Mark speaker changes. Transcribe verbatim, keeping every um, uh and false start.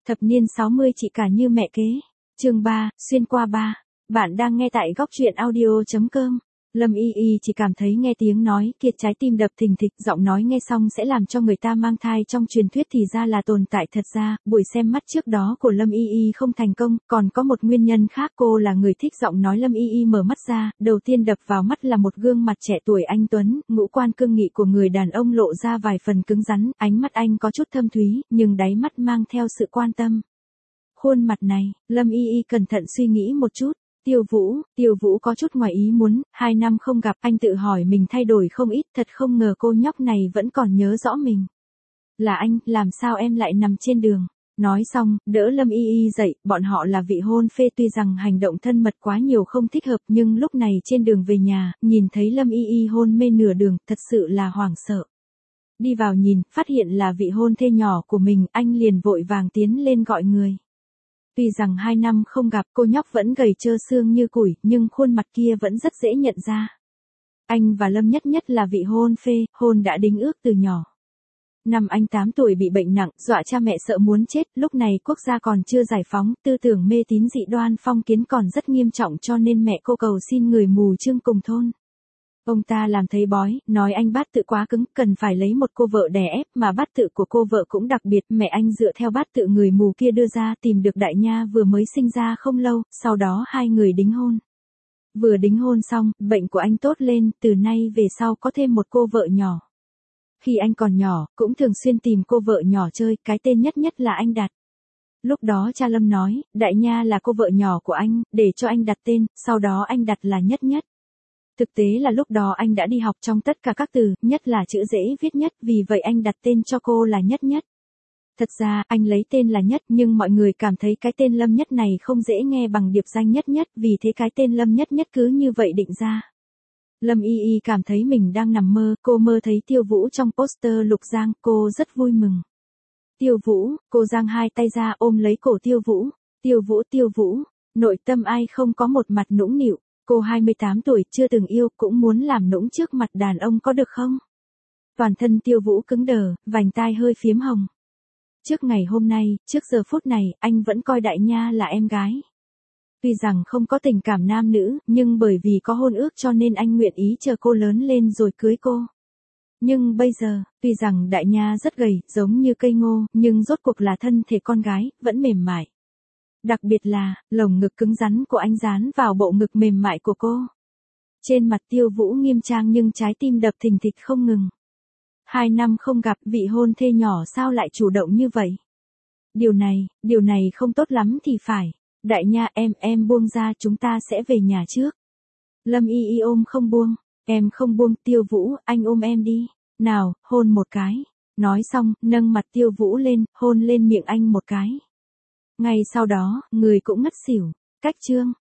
Speaker 1: Thập niên sáu mươi chị cả như mẹ kế. Chương ba, xuyên qua ba. Bạn đang nghe tại góc truyện audio chấm com. Lâm Y Y chỉ cảm thấy nghe tiếng nói kia trái tim đập thình thịch, giọng nói nghe xong sẽ làm cho người ta mang thai trong truyền thuyết thì ra là tồn tại thật ra, buổi xem mắt trước đó của Lâm Y Y không thành công, còn có một nguyên nhân khác, cô là người thích giọng nói. Lâm Y Y mở mắt ra, đầu tiên đập vào mắt là một gương mặt trẻ tuổi anh tuấn, ngũ quan cương nghị của người đàn ông lộ ra vài phần cứng rắn, ánh mắt anh có chút thâm thúy, nhưng đáy mắt mang theo sự quan tâm. Khuôn mặt này, Lâm Y Y cẩn thận suy nghĩ một chút. Tiêu Vũ, Tiêu Vũ có chút ngoài ý muốn, hai năm không gặp, anh tự hỏi mình thay đổi không ít, thật không ngờ cô nhóc này vẫn còn nhớ rõ mình. Là anh, làm sao em lại nằm trên đường? Nói xong, đỡ Lâm Y Y dậy, bọn họ là vị hôn phê, tuy rằng hành động thân mật quá nhiều không thích hợp, nhưng lúc này trên đường về nhà, nhìn thấy Lâm Y Y hôn mê nửa đường, thật sự là hoảng sợ. Đi vào nhìn, phát hiện là vị hôn thê nhỏ của mình, anh liền vội vàng tiến lên gọi người. Tuy rằng hai năm không gặp, cô nhóc vẫn gầy trơ xương như củi, nhưng khuôn mặt kia vẫn rất dễ nhận ra. Anh và Lâm Nhất Nhất là vị hôn phê, hôn đã đính ước từ nhỏ. Năm anh tám tuổi bị bệnh nặng, dọa cha mẹ sợ muốn chết, lúc này quốc gia còn chưa giải phóng, tư tưởng mê tín dị đoan phong kiến còn rất nghiêm trọng, cho nên mẹ cô cầu xin người mù Trương cùng thôn. Ông ta làm thấy bói, nói anh bát tự quá cứng, cần phải lấy một cô vợ đè ép, mà bát tự của cô vợ cũng đặc biệt, mẹ anh dựa theo bát tự người mù kia đưa ra, tìm được đại nha vừa mới sinh ra không lâu, sau đó hai người đính hôn. Vừa đính hôn xong, bệnh của anh tốt lên, từ nay về sau có thêm một cô vợ nhỏ. Khi anh còn nhỏ, cũng thường xuyên tìm cô vợ nhỏ chơi, cái tên Nhất Nhất là anh đặt. Lúc đó cha Lâm nói, đại nha là cô vợ nhỏ của anh, để cho anh đặt tên, sau đó anh đặt là Nhất Nhất. Thực tế là lúc đó anh đã đi học trong tất cả các từ, nhất là chữ dễ viết nhất, vì vậy anh đặt tên cho cô là Nhất Nhất. Thật ra, anh lấy tên là Nhất, nhưng mọi người cảm thấy cái tên Lâm Nhất này không dễ nghe bằng điệp danh Nhất Nhất, vì thế cái tên Lâm Nhất Nhất cứ như vậy định ra. Lâm Y Y cảm thấy mình đang nằm mơ, cô mơ thấy Tiêu Vũ trong poster Lục Giang, cô rất vui mừng. Tiêu Vũ, cô giang hai tay ra ôm lấy cổ Tiêu Vũ. Tiêu Vũ, Tiêu Vũ, nội tâm ai không có một mặt nũng nịu. Cô hai mươi tám tuổi, chưa từng yêu, cũng muốn làm nũng trước mặt đàn ông có được không? Toàn thân Tiêu Vũ cứng đờ, vành tai hơi phiếm hồng. Trước ngày hôm nay, trước giờ phút này, anh vẫn coi đại nha là em gái. Tuy rằng không có tình cảm nam nữ, nhưng bởi vì có hôn ước cho nên anh nguyện ý chờ cô lớn lên rồi cưới cô. Nhưng bây giờ, tuy rằng đại nha rất gầy, giống như cây ngô, nhưng rốt cuộc là thân thể con gái, vẫn mềm mại. Đặc biệt là, lồng ngực cứng rắn của anh dán vào bộ ngực mềm mại của cô. Trên mặt Tiêu Vũ nghiêm trang nhưng trái tim đập thình thịch không ngừng. Hai năm không gặp, vị hôn thê nhỏ sao lại chủ động như vậy? Điều này, điều này không tốt lắm thì phải. Đại nha, em, em buông ra, chúng ta sẽ về nhà trước. Lâm Y Y ôm không buông. Em không buông. Tiêu Vũ, anh ôm em đi. Nào, hôn một cái. Nói xong, nâng mặt Tiêu Vũ lên, hôn lên miệng anh một cái. Ngay sau đó, người cũng ngất xỉu. Cách chương.